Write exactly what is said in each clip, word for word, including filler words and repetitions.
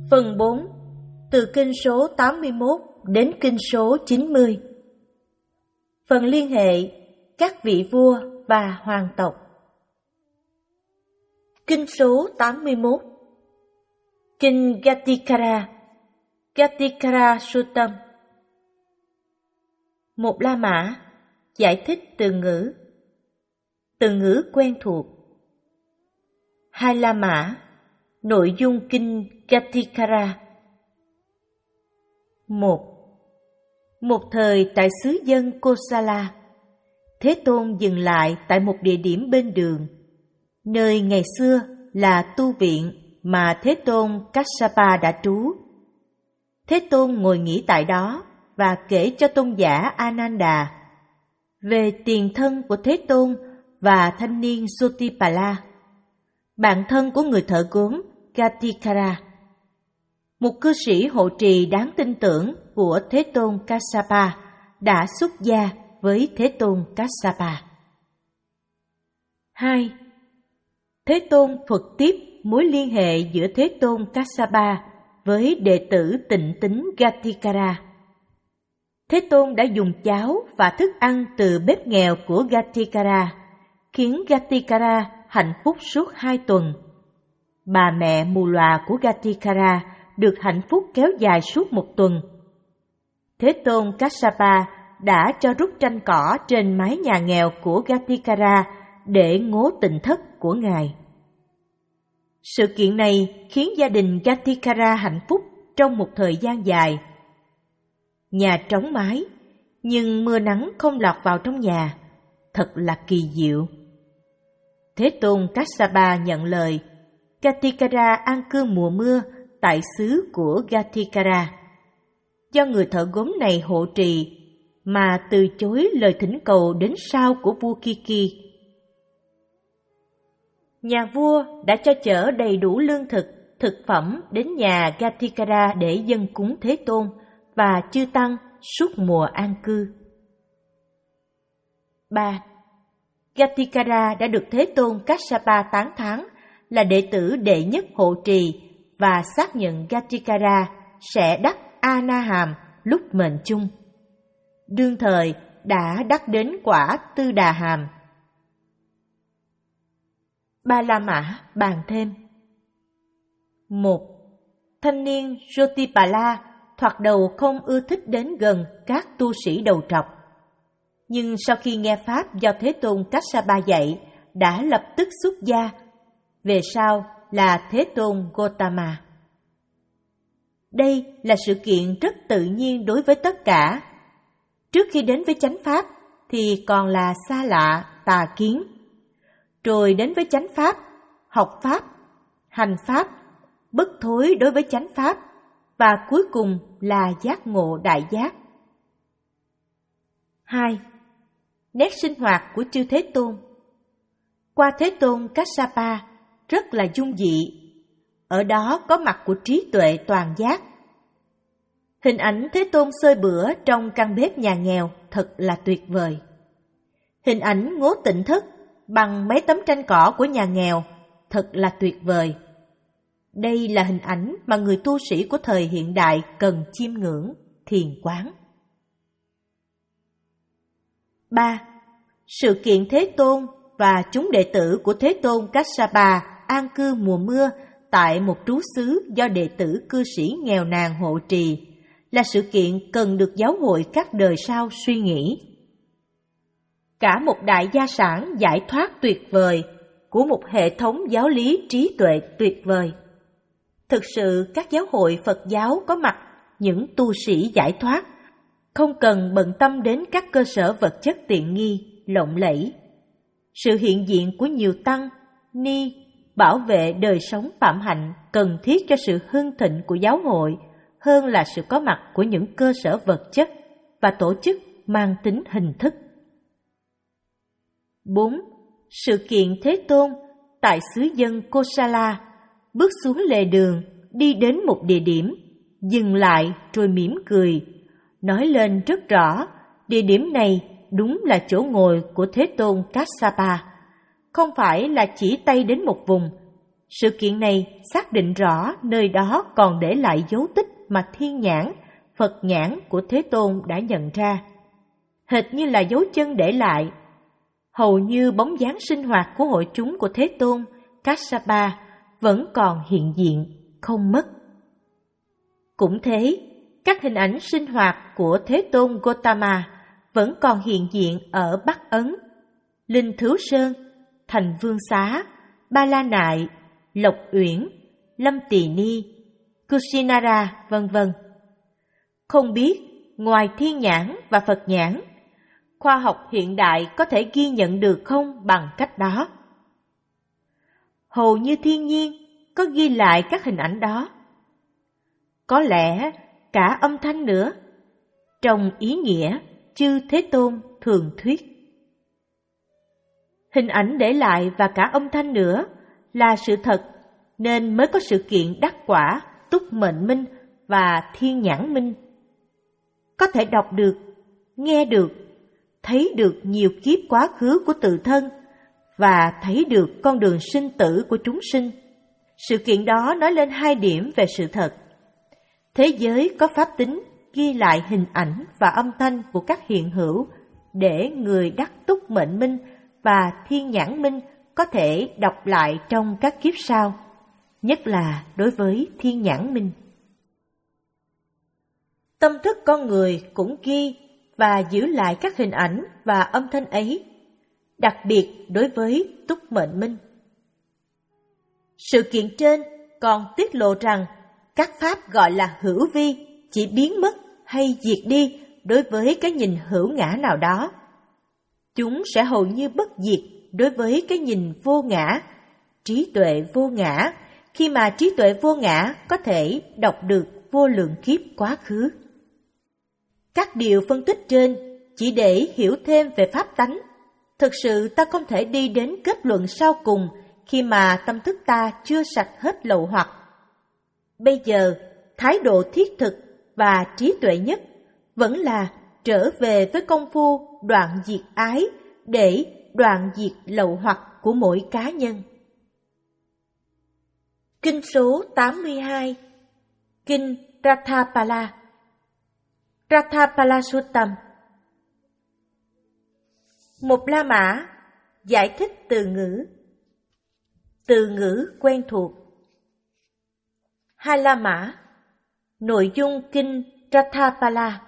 Phần bốn. Từ kinh số tám mươi mốt đến kinh số chín mươi. Phần liên hệ các vị vua và hoàng tộc. Kinh số tám mươi mốt. Kinh Gatikara, Gatikara Suttam. Một La Mã giải thích từ ngữ. Từ ngữ quen thuộc. Hai La Mã, nội dung kinh Gatikara. Một. Một thời tại xứ dân Kosala, Thế Tôn dừng lại tại một địa điểm bên đường, nơi ngày xưa là tu viện mà Thế Tôn Kassapa đã trú. Thế Tôn ngồi nghỉ tại đó và kể cho tôn giả Ananda về tiền thân của Thế Tôn và thanh niên Sotipala, bạn thân của người thợ gốm Gatikara, một cư sĩ hộ trì đáng tin tưởng của Thế Tôn Kassapa, đã xuất gia với Thế Tôn Kassapa. Hai. Thế Tôn thuật tiếp mối liên hệ giữa Thế Tôn Kassapa với đệ tử tịnh tín Gatikara. Thế Tôn đã dùng cháo và thức ăn từ bếp nghèo của Gatikara, khiến Gatikara hạnh phúc suốt hai tuần. Bà mẹ mù lòa của Gatikara được hạnh phúc kéo dài suốt một tuần. Thế Tôn Kassapa đã cho rút tranh cỏ trên mái nhà nghèo của Gatikara để ngố tịnh thất của ngài. Sự kiện này khiến gia đình Gatikara hạnh phúc trong một thời gian dài. Nhà trống mái, nhưng mưa nắng không lọt vào trong nhà, thật là kỳ diệu. Thế Tôn Kassapa nhận lời, Gatikara an cư mùa mưa tại xứ của Gatikara. Do người thợ gốm này hộ trì mà từ chối lời thỉnh cầu đến sau của vua Kiki. Nhà vua đã cho chở đầy đủ lương thực, thực phẩm đến nhà Gatikara để dâng cúng Thế Tôn và chư tăng suốt mùa an cư. Ba. Gatikara đã được Thế Tôn Kassapa tán thán là đệ tử đệ nhất hộ trì và xác nhận Gatikara sẽ đắc A-na-hàm lúc mệnh chung. Đương thời đã đắc đến quả Tư Đà Hàm. Ba La Mã bàn thêm. Một. Thanh niên Jotipala thoạt đầu không ưa thích đến gần các tu sĩ đầu trọc, nhưng sau khi nghe pháp do Thế Tôn Kassapa dạy, đã lập tức xuất gia, về sau là Thế Tôn Gotama. Đây là sự kiện rất tự nhiên đối với tất cả. Trước khi đến với chánh pháp thì còn là xa lạ, tà kiến. Rồi đến với chánh pháp, học pháp, hành pháp, bất thối đối với chánh pháp, và cuối cùng là giác ngộ đại giác. Hai. Nét sinh hoạt của chư Thế Tôn. Qua Thế Tôn Kassapa rất là dung dị. Ở đó có mặt của trí tuệ toàn giác. Hình ảnh Thế Tôn xơi bữa trong căn bếp nhà nghèo thật là tuyệt vời. Hình ảnh ngố tịnh thất bằng mấy tấm tranh cỏ của nhà nghèo thật là tuyệt vời. Đây là hình ảnh mà người tu sĩ của thời hiện đại cần chiêm ngưỡng, thiền quán. Ba. Sự kiện Thế Tôn và chúng đệ tử của Thế Tôn Kassapa an cư mùa mưa tại một trú xứ do đệ tử cư sĩ nghèo nàn hộ trì là sự kiện cần được giáo hội các đời sau suy nghĩ. Cả một đại gia sản giải thoát tuyệt vời của một hệ thống giáo lý trí tuệ tuyệt vời. Thực sự các giáo hội Phật giáo có mặt những tu sĩ giải thoát, không cần bận tâm đến các cơ sở vật chất tiện nghi, lộng lẫy. Sự hiện diện của nhiều tăng, ni, bảo vệ đời sống phạm hạnh cần thiết cho sự hưng thịnh của giáo hội hơn là sự có mặt của những cơ sở vật chất và tổ chức mang tính hình thức. Bốn. Sự kiện Thế Tôn tại xứ dân Kosala bước xuống lề đường, đi đến một địa điểm, dừng lại rồi mỉm cười, nói lên rất rõ địa điểm này đúng là chỗ ngồi của Thế Tôn Kassapa, không phải là chỉ tay đến một vùng, Sự kiện này xác định rõ nơi đó còn để lại dấu tích mà thiên nhãn, Phật nhãn của Thế Tôn đã nhận ra. Hệt như là dấu chân để lại, hầu như bóng dáng sinh hoạt của hội chúng của Thế Tôn, Kassapa, vẫn còn hiện diện, không mất. Cũng thế, các hình ảnh sinh hoạt của Thế Tôn Gotama vẫn còn hiện diện ở Bắc Ấn, Linh Thứu Sơn, Thành Vương Xá, Ba La Nại, Lộc Uyển, Lâm Tỳ Ni, Kusinara, vân vân. Không biết, ngoài thiên nhãn và Phật nhãn, khoa học hiện đại có thể ghi nhận được không bằng cách đó? Hầu như thiên nhiên có ghi lại các hình ảnh đó. Có lẽ cả âm thanh nữa, trong ý nghĩa chư Thế Tôn thường thuyết. Hình ảnh để lại và cả âm thanh nữa là sự thật, nên mới có sự kiện đắc quả, túc mệnh minh và thiên nhãn minh. Có thể đọc được, nghe được, thấy được nhiều kiếp quá khứ của tự thân và thấy được con đường sinh tử của chúng sinh. Sự kiện đó nói lên hai điểm về sự thật. Thế giới có pháp tính ghi lại hình ảnh và âm thanh của các hiện hữu để người đắc túc mệnh minh và thiên nhãn minh có thể đọc lại trong các kiếp sau, nhất là đối với thiên nhãn minh. Tâm thức con người cũng ghi và giữ lại các hình ảnh và âm thanh ấy, đặc biệt đối với túc mệnh minh. Sự kiện trên còn tiết lộ rằng các pháp gọi là hữu vi chỉ biến mất hay diệt đi đối với cái nhìn hữu ngã nào đó. Chúng sẽ hầu như bất diệt đối với cái nhìn vô ngã, trí tuệ vô ngã, khi mà trí tuệ vô ngã có thể đọc được vô lượng kiếp quá khứ. Các điều phân tích trên chỉ để hiểu thêm về pháp tánh. Thực sự ta không thể đi đến kết luận sau cùng khi mà tâm thức ta chưa sạch hết lậu hoặc. Bây giờ, thái độ thiết thực và trí tuệ nhất vẫn là trở về với công phu đoạn diệt ái để đoạn diệt lậu hoặc của mỗi cá nhân. Kinh số tám mươi hai, Kinh Ratthapala, Ratthapala Suttam. Một La Mã giải thích từ ngữ. Từ ngữ quen thuộc. Hai La Mã. Nội dung kinh Ratthapala.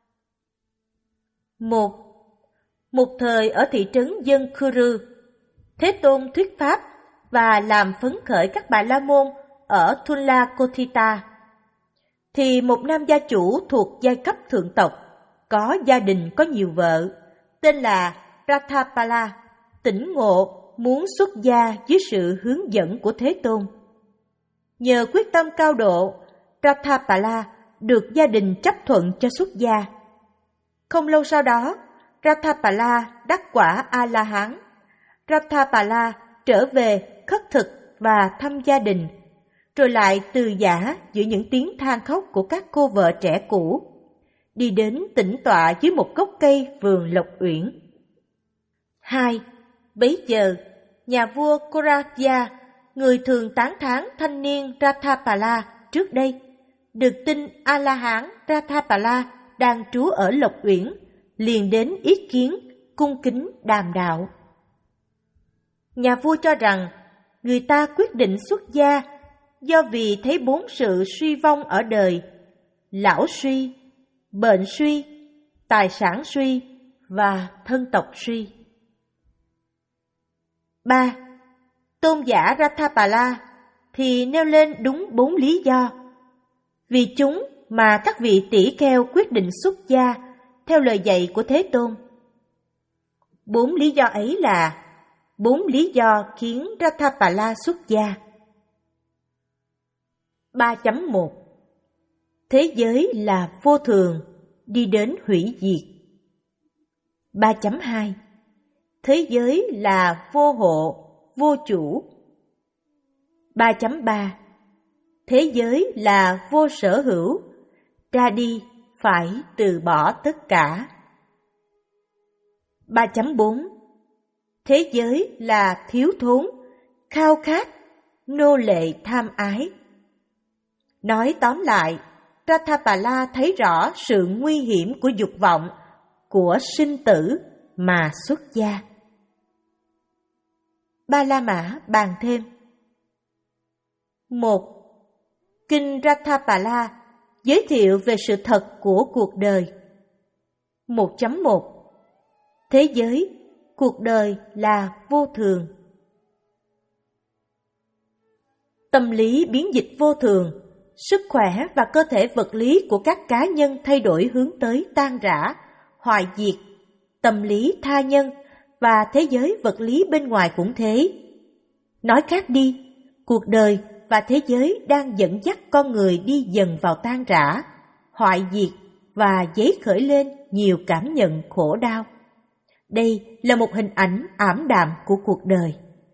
Một. Một thời ở thị trấn Dân Khuru, Thế Tôn thuyết pháp và làm phấn khởi các bà la môn ở Thulla Kothita. Thì một nam gia chủ thuộc giai cấp thượng tộc, có gia đình có nhiều vợ, tên là Ratthapala, tỉnh ngộ muốn xuất gia dưới sự hướng dẫn của Thế Tôn. Nhờ quyết tâm cao độ, Ratthapala được gia đình chấp thuận cho xuất gia. Không lâu sau đó, Ratthapala đắc quả A-la-hán. Ratthapala trở về khất thực và thăm gia đình, rồi lại từ giả giữa những tiếng than khóc của các cô vợ trẻ cũ, đi đến tĩnh tọa dưới một gốc cây vườn Lộc Uyển. Hai. Bấy giờ, nhà vua Korakia, người thường tán thán thanh niên Ratthapala trước đây, được tin A-la-hán Ratthapala đang trú ở Lộc Uyển, liền đến ý kiến, cung kính đàm đạo. Nhà vua cho rằng người ta quyết định xuất gia do vì thấy bốn sự suy vong ở đời: lão suy, bệnh suy, tài sản suy và thân tộc suy. Ba. Tôn giả Ratthapala thì nêu lên đúng bốn lý do. Vì chúng mà các vị tỷ kheo quyết định xuất gia theo lời dạy của Thế Tôn. Bốn lý do ấy là bốn lý do khiến Ratthapala xuất gia. ba chấm một. Thế giới là vô thường, đi đến hủy diệt. ba chấm hai. Thế giới là vô hộ, vô chủ. ba chấm ba. Thế giới là vô sở hữu, ra đi phải từ bỏ tất cả. ba chấm bốn. Thế giới là thiếu thốn, khao khát, nô lệ tham ái. Nói tóm lại, Ratthapala thấy rõ sự nguy hiểm của dục vọng, của sinh tử mà xuất gia. Ba La Mã bàn thêm. Một. Kinh Ratthapala giới thiệu về sự thật của cuộc đời. một chấm một. Thế giới, cuộc đời là vô thường. Tâm lý biến dịch vô thường, sức khỏe và cơ thể vật lý của các cá nhân thay đổi hướng tới tan rã, hoại diệt. Tâm lý tha nhân và thế giới vật lý bên ngoài cũng thế. Nói khác đi, cuộc đời và thế giới đang dẫn dắt con người đi dần vào tan rã, hoại diệt và dấy khởi lên nhiều cảm nhận khổ đau. Đây là một hình ảnh ảm đạm của cuộc đời.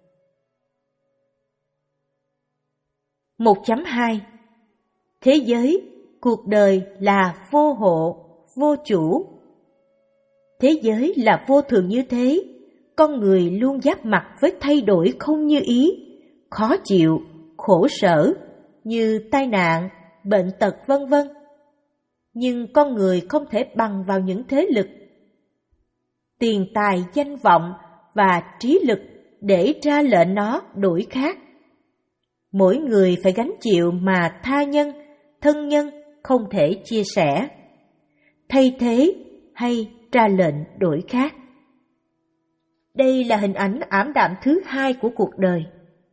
một chấm hai. Thế giới, cuộc đời là vô hộ, vô chủ. Thế giới là vô thường như thế, con người luôn giáp mặt với thay đổi không như ý, khó chịu, khổ sở, như tai nạn, bệnh tật vân vân. Nhưng con người không thể bằng vào những thế lực, tiền tài, danh vọng và trí lực để ra lệnh nó đổi khác. Mỗi người phải gánh chịu mà tha nhân, thân nhân không thể chia sẻ, thay thế hay ra lệnh đổi khác. Đây là hình ảnh ảm đạm thứ hai của cuộc đời.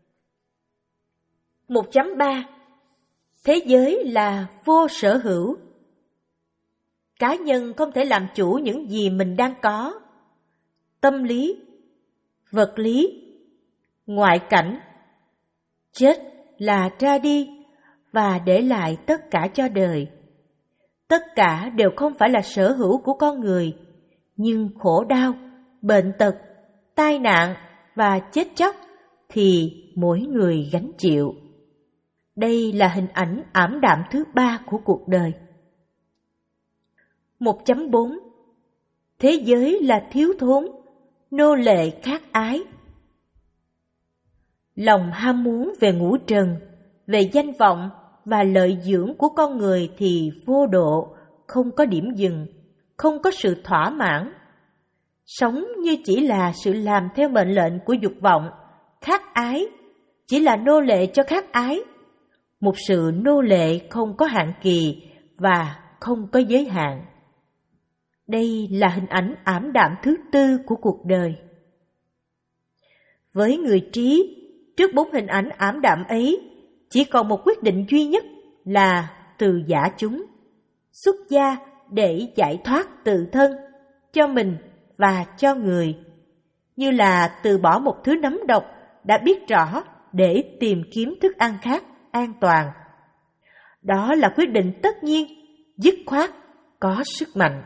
một chấm ba. Thế giới là vô sở hữu. Cá nhân không thể làm chủ những gì mình đang có. Tâm lý, vật lý, ngoại cảnh, chết là ra đi và để lại tất cả cho đời. Tất cả đều không phải là sở hữu của con người, nhưng khổ đau, bệnh tật, tai nạn và chết chóc thì mỗi người gánh chịu. Đây là hình ảnh ảm đạm thứ ba của cuộc đời. một chấm bốn. Thế giới là thiếu thốn, nô lệ khát ái. Lòng ham muốn về ngũ trần, về danh vọng và lợi dưỡng của con người thì vô độ, không có điểm dừng, không có sự thỏa mãn. Sống như chỉ là sự làm theo mệnh lệnh của dục vọng, khát ái, chỉ là nô lệ cho khát ái. Một sự nô lệ không có hạn kỳ và không có giới hạn. Đây là hình ảnh ảm đạm thứ tư của cuộc đời. Với người trí, trước bốn hình ảnh ảm đạm ấy, chỉ còn một quyết định duy nhất là từ giả chúng, xuất gia để giải thoát tự thân, cho mình và cho người, như là từ bỏ một thứ nấm độc đã biết rõ để tìm kiếm thức ăn khác an toàn. Đó là quyết định tất nhiên, dứt khoát, có sức mạnh.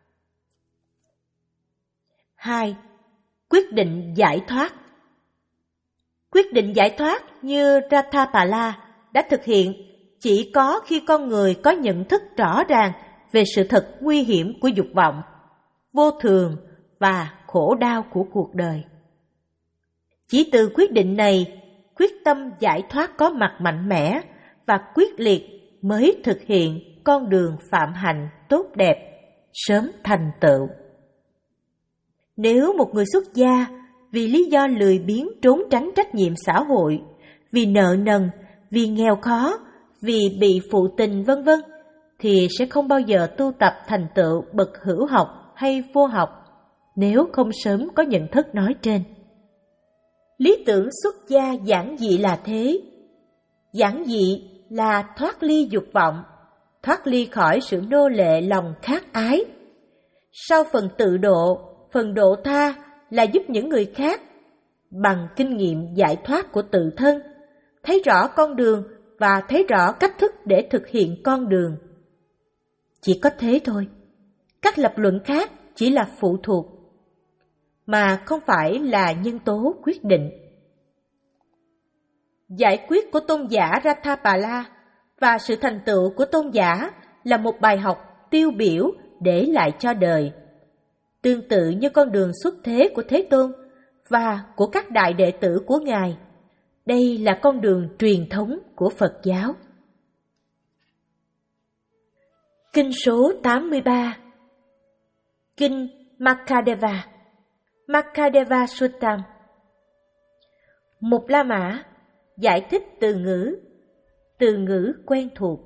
hai. Quyết định giải thoát. Quyết định giải thoát như Ratthapala đã thực hiện chỉ có khi con người có nhận thức rõ ràng về sự thật nguy hiểm của dục vọng, vô thường và khổ đau của cuộc đời. Chỉ từ quyết định này, quyết tâm giải thoát có mặt mạnh mẽ và quyết liệt mới thực hiện con đường phạm hạnh tốt đẹp, sớm thành tựu. Nếu một người xuất gia vì lý do lười biếng trốn tránh trách nhiệm xã hội, vì nợ nần, vì nghèo khó, vì bị phụ tình vân vân, thì sẽ không bao giờ tu tập thành tựu bậc hữu học hay vô học, nếu không sớm có nhận thức nói trên. Lý tưởng xuất gia giản dị là thế. Giản dị là thoát ly dục vọng, thoát ly khỏi sự nô lệ lòng khát ái. Sau phần tự độ, phần độ tha là giúp những người khác bằng kinh nghiệm giải thoát của tự thân, thấy rõ con đường và thấy rõ cách thức để thực hiện con đường. Chỉ có thế thôi. Các lập luận khác chỉ là phụ thuộc, mà không phải là nhân tố quyết định. Giải quyết của tôn giả Ratthapala và sự thành tựu của tôn giả là một bài học tiêu biểu để lại cho đời. Tương tự như con đường xuất thế của Thế Tôn và của các đại đệ tử của Ngài, Đây là con đường truyền thống của Phật giáo. Kinh số tám mươi ba. Kinh Makkhadeva, Makkhadeva Suttam. Một La Mã giải thích từ ngữ, từ ngữ quen thuộc.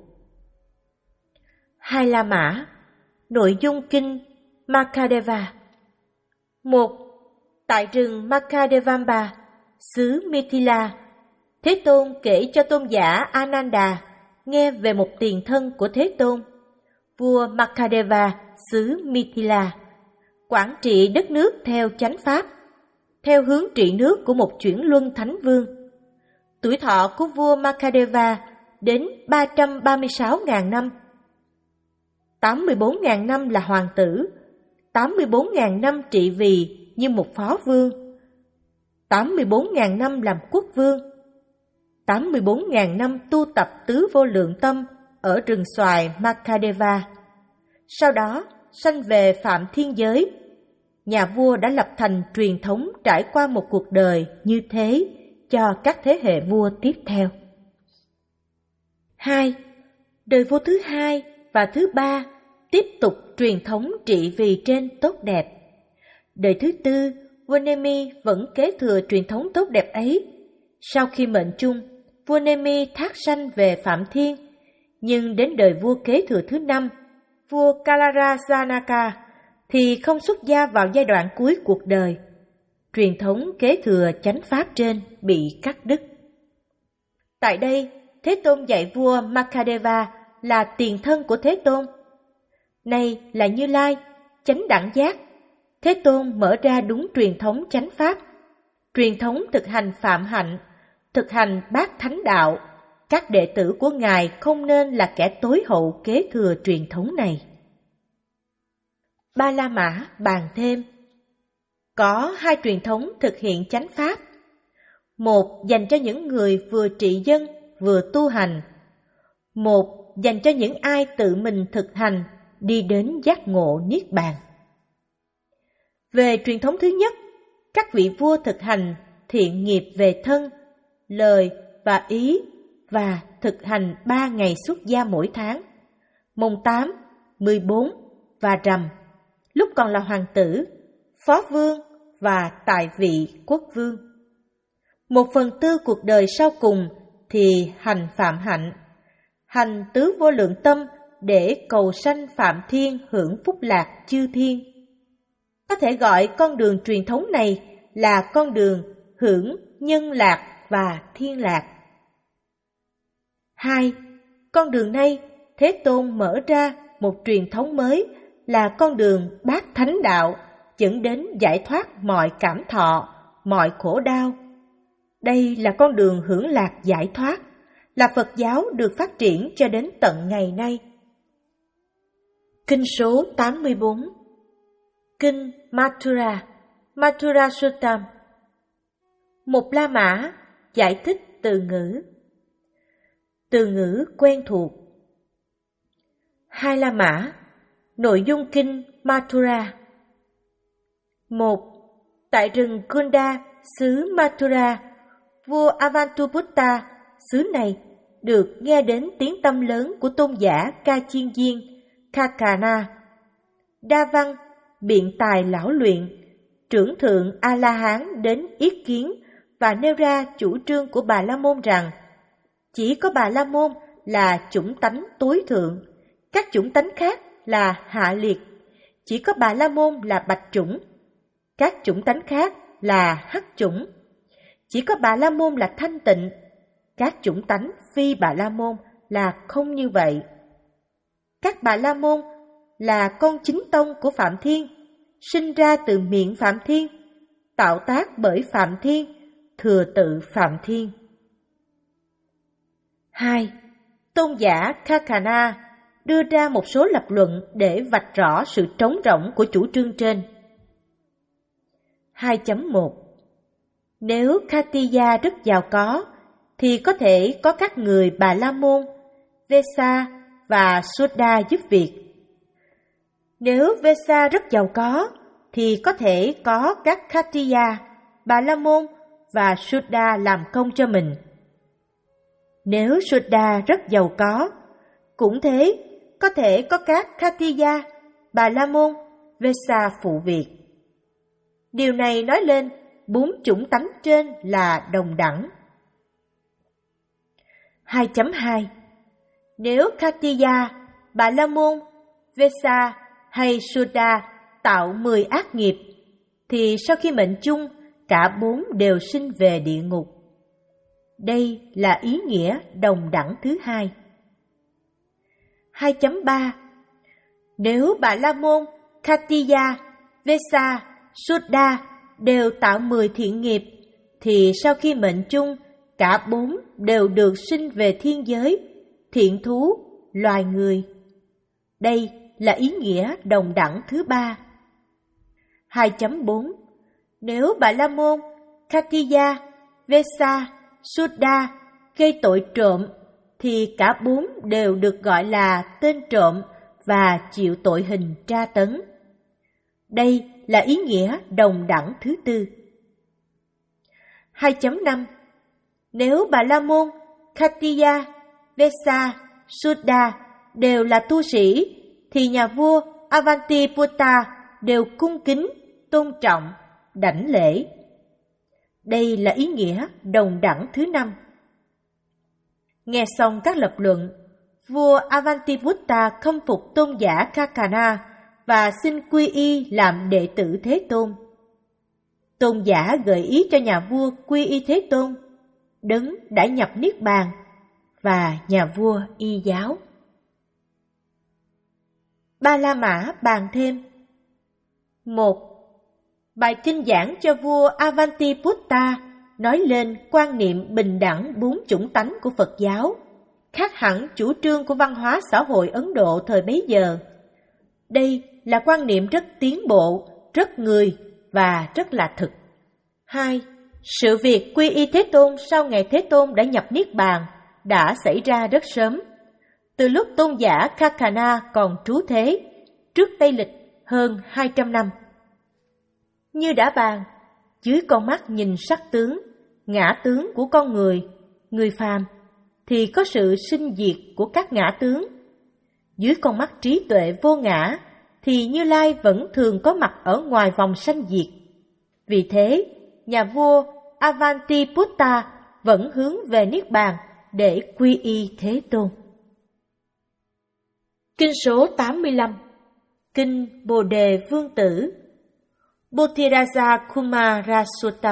Hai La Mã, nội dung kinh Makkhadeva. Một, tại rừng Makkadevamba, xứ Mithila, Thế Tôn kể cho tôn giả Ananda nghe về một tiền thân của Thế Tôn, vua Makkadeva xứ Mithila, quản trị đất nước theo chánh pháp, theo hướng trị nước của một chuyển luân thánh vương. Tuổi thọ của vua Makkadeva đến ba trăm ba mươi sáu nghìn năm. tám mươi bốn nghìn năm là hoàng tử, tám mươi bốn nghìn năm trị vì như một phó vương, tám mươi bốn nghìn năm làm quốc vương, tám mươi bốn nghìn năm tu tập tứ vô lượng tâm ở rừng xoài Makkadeva. Sau đó, sanh về Phạm Thiên Giới. Nhà vua đã lập thành truyền thống trải qua một cuộc đời như thế cho các thế hệ vua tiếp theo. Hai, đời vua thứ hai và thứ ba tiếp tục truyền thống trị vì trên tốt đẹp. Đời thứ tư, vua Nemi vẫn kế thừa truyền thống tốt đẹp ấy. Sau khi mệnh chung, vua Nemi thác sanh về Phạm Thiên, nhưng đến đời vua kế thừa thứ năm, vua Kalarajanaka, thì không xuất gia vào giai đoạn cuối cuộc đời. Truyền thống kế thừa chánh pháp trên bị cắt đứt. Tại đây, Thế Tôn dạy vua Makkadeva là tiền thân của Thế Tôn. Này là Như Lai, chánh đẳng giác. Thế Tôn mở ra đúng truyền thống chánh pháp, truyền thống thực hành phạm hạnh, thực hành bát thánh đạo. Các đệ tử của Ngài không nên là kẻ tối hậu kế thừa truyền thống này. Ba La Mã bàn thêm. Có hai truyền thống thực hiện chánh pháp. Một dành cho những người vừa trị dân vừa tu hành. Một dành cho những ai tự mình thực hành đi đến giác ngộ niết bàn. Về truyền thống thứ nhất, các vị vua thực hành thiện nghiệp về thân, lời và ý và thực hành ba ngày xuất gia mỗi tháng, mùng tám, mười bốn và rằm, lúc còn là hoàng tử, phó vương và tại vị quốc vương. Một phần tư cuộc đời sau cùng thì hành phạm hạnh, hành tứ vô lượng tâm để cầu sanh Phạm Thiên hưởng phúc lạc chư thiên. Có thể gọi con đường truyền thống này là con đường hưởng nhân lạc và thiên lạc. Hai, con đường này Thế Tôn mở ra một truyền thống mới là con đường bát thánh đạo dẫn đến giải thoát mọi cảm thọ, mọi khổ đau. Đây là con đường hưởng lạc giải thoát, là Phật giáo được phát triển cho đến tận ngày nay. Kinh số tám mươi bốn. Kinh Mathura, Mathura Suttam. Một La Mã giải thích từ ngữ. Từ ngữ quen thuộc. Hai La Mã, nội dung kinh Mathura. Một, tại rừng Kunda, xứ Mathura, vua Avantaputta xứ này được nghe đến tiếng tăm lớn của tôn giả Ca Chiên Diên, Kakana, đa văn, biện tài lão luyện, trưởng thượng A-la-hán đến yết kiến và nêu ra chủ trương của Bà La Môn rằng chỉ có Bà La Môn là chủng tánh tối thượng, các chủng tánh khác là hạ liệt, chỉ có Bà La Môn là bạch chủng, các chủng tánh khác là hắc chủng, chỉ có Bà La Môn là thanh tịnh, các chủng tánh phi Bà La Môn là không như vậy. Các Bà La Môn là con chính tông của Phạm Thiên, sinh ra từ miệng Phạm Thiên, tạo tác bởi Phạm Thiên, thừa tự Phạm Thiên. Hai, tôn giả Kakana đưa ra một số lập luận để vạch rõ sự trống rỗng của chủ trương trên. hai chấm một. Nếu Khatiya rất giàu có, thì có thể có các người Bà La Môn, Vesa và Sudha giúp việc. Nếu Vesa rất giàu có, thì có thể có các Khatiya, Bà La Môn và Suddha làm công cho mình. Nếu Suddha rất giàu có, cũng thế, có thể có các Khattiya, Bà La Môn, Vesa phụ việc. Điều này nói lên bốn chủng tánh trên là đồng đẳng. hai chấm hai Nếu Khattiya, Bà La Môn, Vesa hay Suddha tạo mười ác nghiệp, thì sau khi mệnh chung, cả bốn đều sinh về địa ngục. Đây là ý nghĩa đồng đẳng thứ hai. hai chấm ba Nếu Bà La Môn, Khattiya, Vesa, Suddha đều tạo mười thiện nghiệp, thì sau khi mệnh chung, cả bốn đều được sinh về thiên giới, thiện thú, loài người. Đây là ý nghĩa đồng đẳng thứ ba. hai chấm bốn Nếu Bà La Môn, Khattiya, Vesa, Suddha gây tội trộm, thì cả bốn đều được gọi là tên trộm và chịu tội hình tra tấn. Đây là ý nghĩa đồng đẳng thứ tư. hai chấm năm Nếu Bà La Môn, Khattiya, Vesa, Suddha đều là tu sĩ, thì nhà vua Avantiputta đều cung kính, tôn trọng, đảnh lễ. Đây là ý nghĩa đồng đẳng thứ năm. Nghe xong các lập luận, vua Avantiputta khâm phục tôn giả Kakana và xin quy y làm đệ tử Thế Tôn. Tôn giả gợi ý cho nhà vua quy y Thế Tôn, đấng đã nhập Niết Bàn, và nhà vua y giáo. Ba La Mã bàn thêm. Một. Bài kinh giảng cho vua Avantiputta nói lên quan niệm bình đẳng bốn chủng tánh của Phật giáo, khác hẳn chủ trương của văn hóa xã hội Ấn Độ thời bấy giờ. Đây là quan niệm rất tiến bộ, rất người và rất là thực. Hai. Sự việc quy y Thế Tôn sau ngày Thế Tôn đã nhập Niết Bàn đã xảy ra rất sớm, từ lúc tôn giả Kakana còn trú thế, trước Tây Lịch hơn hai trăm năm. Như đã bàn, dưới con mắt nhìn sắc tướng, ngã tướng của con người, người phàm, thì có sự sinh diệt của các ngã tướng. Dưới con mắt trí tuệ vô ngã, thì Như Lai vẫn thường có mặt ở ngoài vòng sanh diệt. Vì thế, nhà vua Avantiputta vẫn hướng về Niết Bàn để quy y Thế Tôn. Kinh số tám mươi lăm. Kinh Bồ Đề Vương Tử, Bodhiraja Kumarasuttam.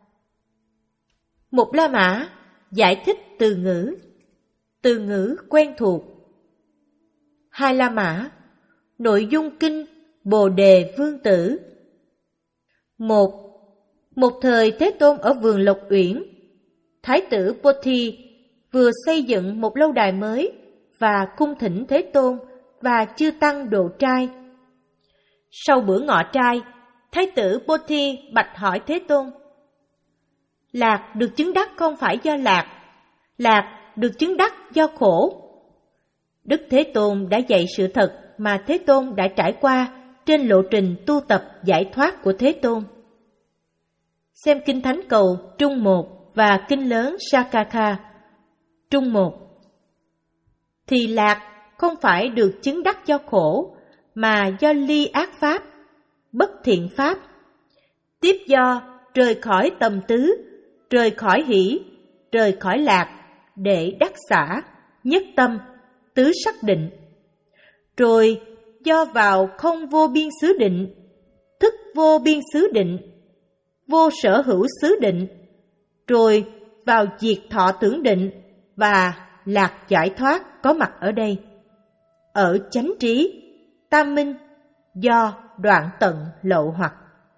Một La Mã giải thích từ ngữ. Từ ngữ quen thuộc. Hai La Mã, nội dung kinh Bồ Đề Vương Tử. Một. Một thời Thế Tôn ở vườn Lộc Uyển, Thái tử Bodhi vừa xây dựng một lâu đài mới và cung thỉnh Thế Tôn và chư tăng độ trai. Sau bữa ngọ trai, Thái tử Bodhi bạch hỏi Thế Tôn: Lạc được chứng đắc không phải do lạc, lạc được chứng đắc do khổ. Đức Thế Tôn đã dạy sự thật mà Thế Tôn đã trải qua trên lộ trình tu tập giải thoát của Thế Tôn. Xem Kinh Thánh Cầu Trung một và Kinh Lớn Sakaka Trung một. Thì lạc không phải được chứng đắc do khổ, mà do ly ác pháp, bất thiện pháp. Tiếp do rời khỏi tầm tứ, rời khỏi hỷ, rời khỏi lạc, để đắc xả, nhất tâm, tứ sắc định. Rồi do vào không vô biên xứ định, thức vô biên xứ định, vô sở hữu xứ định, rồi vào diệt thọ tưởng định và lạc giải thoát có mặt ở đây. Ở chánh trí, tam minh, do đoạn tận lậu hoặc.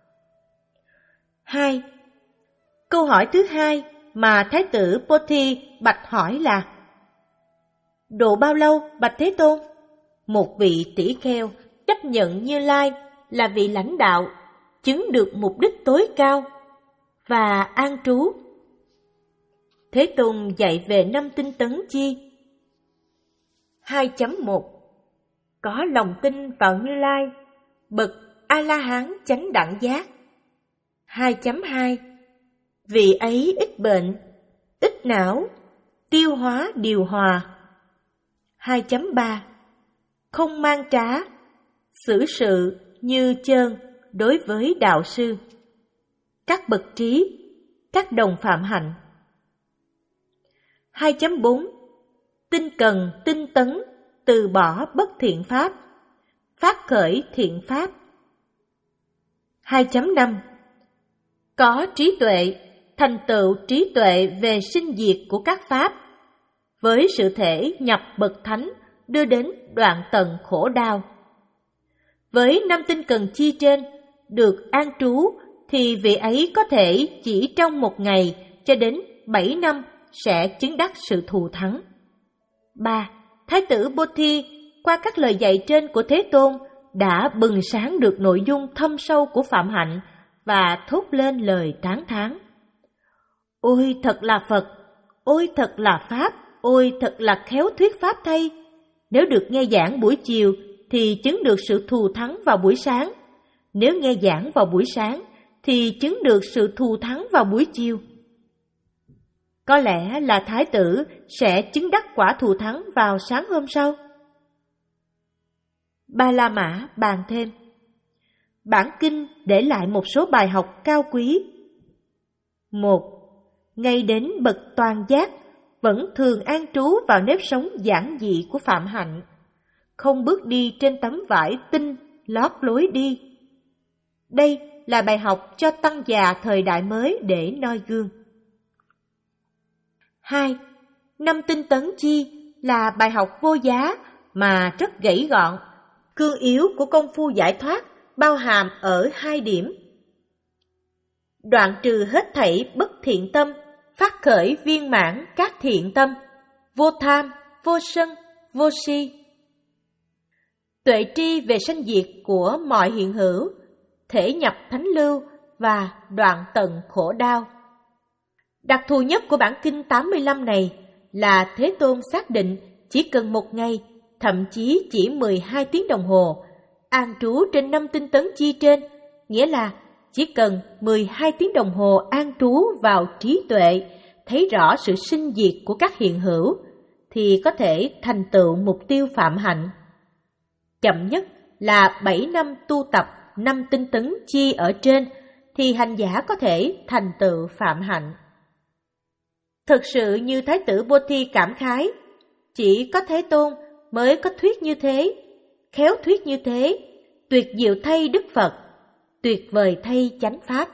Hai. Câu hỏi thứ hai mà Thái tử Bodhi bạch hỏi là: độ bao lâu bạch Thế Tôn? Một vị tỷ kheo chấp nhận Như Lai là vị lãnh đạo, chứng được mục đích tối cao và an trú. Thế Tôn dạy về năm tinh tấn chi? hai chấm một. Có lòng tin vào Như Lai, bậc A-la-hán chánh đẳng giác. hai chấm hai. Vị ấy ít bệnh, ít não, tiêu hóa điều hòa. hai chấm ba. Không mang trá, xử sự như chơn đối với đạo sư, các bậc trí, các đồng phạm hạnh. hai chấm bốn. Tinh cần, tinh tấn, từ bỏ bất thiện pháp, phát khởi thiện pháp. hai chấm năm. Có trí tuệ, thành tựu trí tuệ về sinh diệt của các pháp, với sự thể nhập bậc thánh đưa đến đoạn tận khổ đau. Với năm tinh cần chi trên được an trú thì vị ấy có thể chỉ trong một ngày cho đến bảy năm sẽ chứng đắc sự thù thắng. ba. Thái tử Bô Thi qua các lời dạy trên của Thế Tôn đã bừng sáng được nội dung thâm sâu của phạm hạnh và thốt lên lời tán thán. Ôi thật là Phật, ôi thật là Pháp, ôi thật là khéo thuyết Pháp thay. Nếu được nghe giảng buổi chiều thì chứng được sự thù thắng vào buổi sáng. Nếu nghe giảng vào buổi sáng thì chứng được sự thù thắng vào buổi chiều. Có lẽ là Thái tử sẽ chứng đắc quả thù thắng vào sáng hôm sau. Ba La Mã bàn thêm. Bản kinh để lại một số bài học cao quý. Một. Ngay đến bậc toàn giác vẫn thường an trú vào nếp sống giản dị của phạm hạnh, không bước đi trên tấm vải tinh lót lối đi. Đây là bài học cho tăng già thời đại mới để noi gương. Hai. Năm tinh tấn chi là bài học vô giá mà rất gãy gọn. Cương yếu của công phu giải thoát bao hàm ở hai điểm. Đoạn trừ hết thảy bất thiện tâm, phát khởi viên mãn các thiện tâm, vô tham, vô sân, vô si. Tuệ tri về sanh diệt của mọi hiện hữu, thể nhập thánh lưu và đoạn tận khổ đau. Đặc thù nhất của bản kinh tám mươi lăm này là Thế Tôn xác định chỉ cần một ngày, thậm chí chỉ mười hai tiếng đồng hồ, an trú trên năm tinh tấn chi trên, nghĩa là chỉ cần mười hai tiếng đồng hồ an trú vào trí tuệ, thấy rõ sự sinh diệt của các hiện hữu, thì có thể thành tựu mục tiêu phạm hạnh. Chậm nhất là bảy năm tu tập năm tinh tấn chi ở trên, thì hành giả có thể thành tựu phạm hạnh. Thực sự như Thái tử Bô Thi cảm khái, chỉ có Thế Tôn mới có thuyết như thế, khéo thuyết như thế, tuyệt diệu thay Đức Phật, tuyệt vời thay chánh Pháp.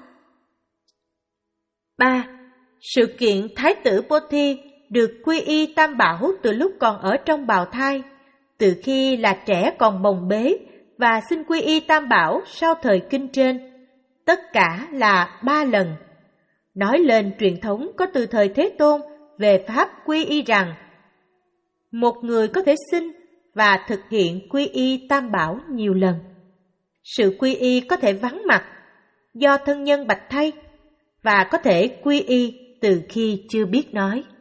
ba. Sự kiện Thái tử Bô Thi được quy y Tam Bảo từ lúc còn ở trong bào thai, từ khi là trẻ còn bồng bế và xin quy y Tam Bảo sau thời kinh trên, tất cả là ba lần. Nói lên truyền thống có từ thời Thế Tôn về Pháp quy y rằng một người có thể xin và thực hiện quy y Tam Bảo nhiều lần. Sự quy y có thể vắng mặt do thân nhân bạch thay và có thể quy y từ khi chưa biết nói.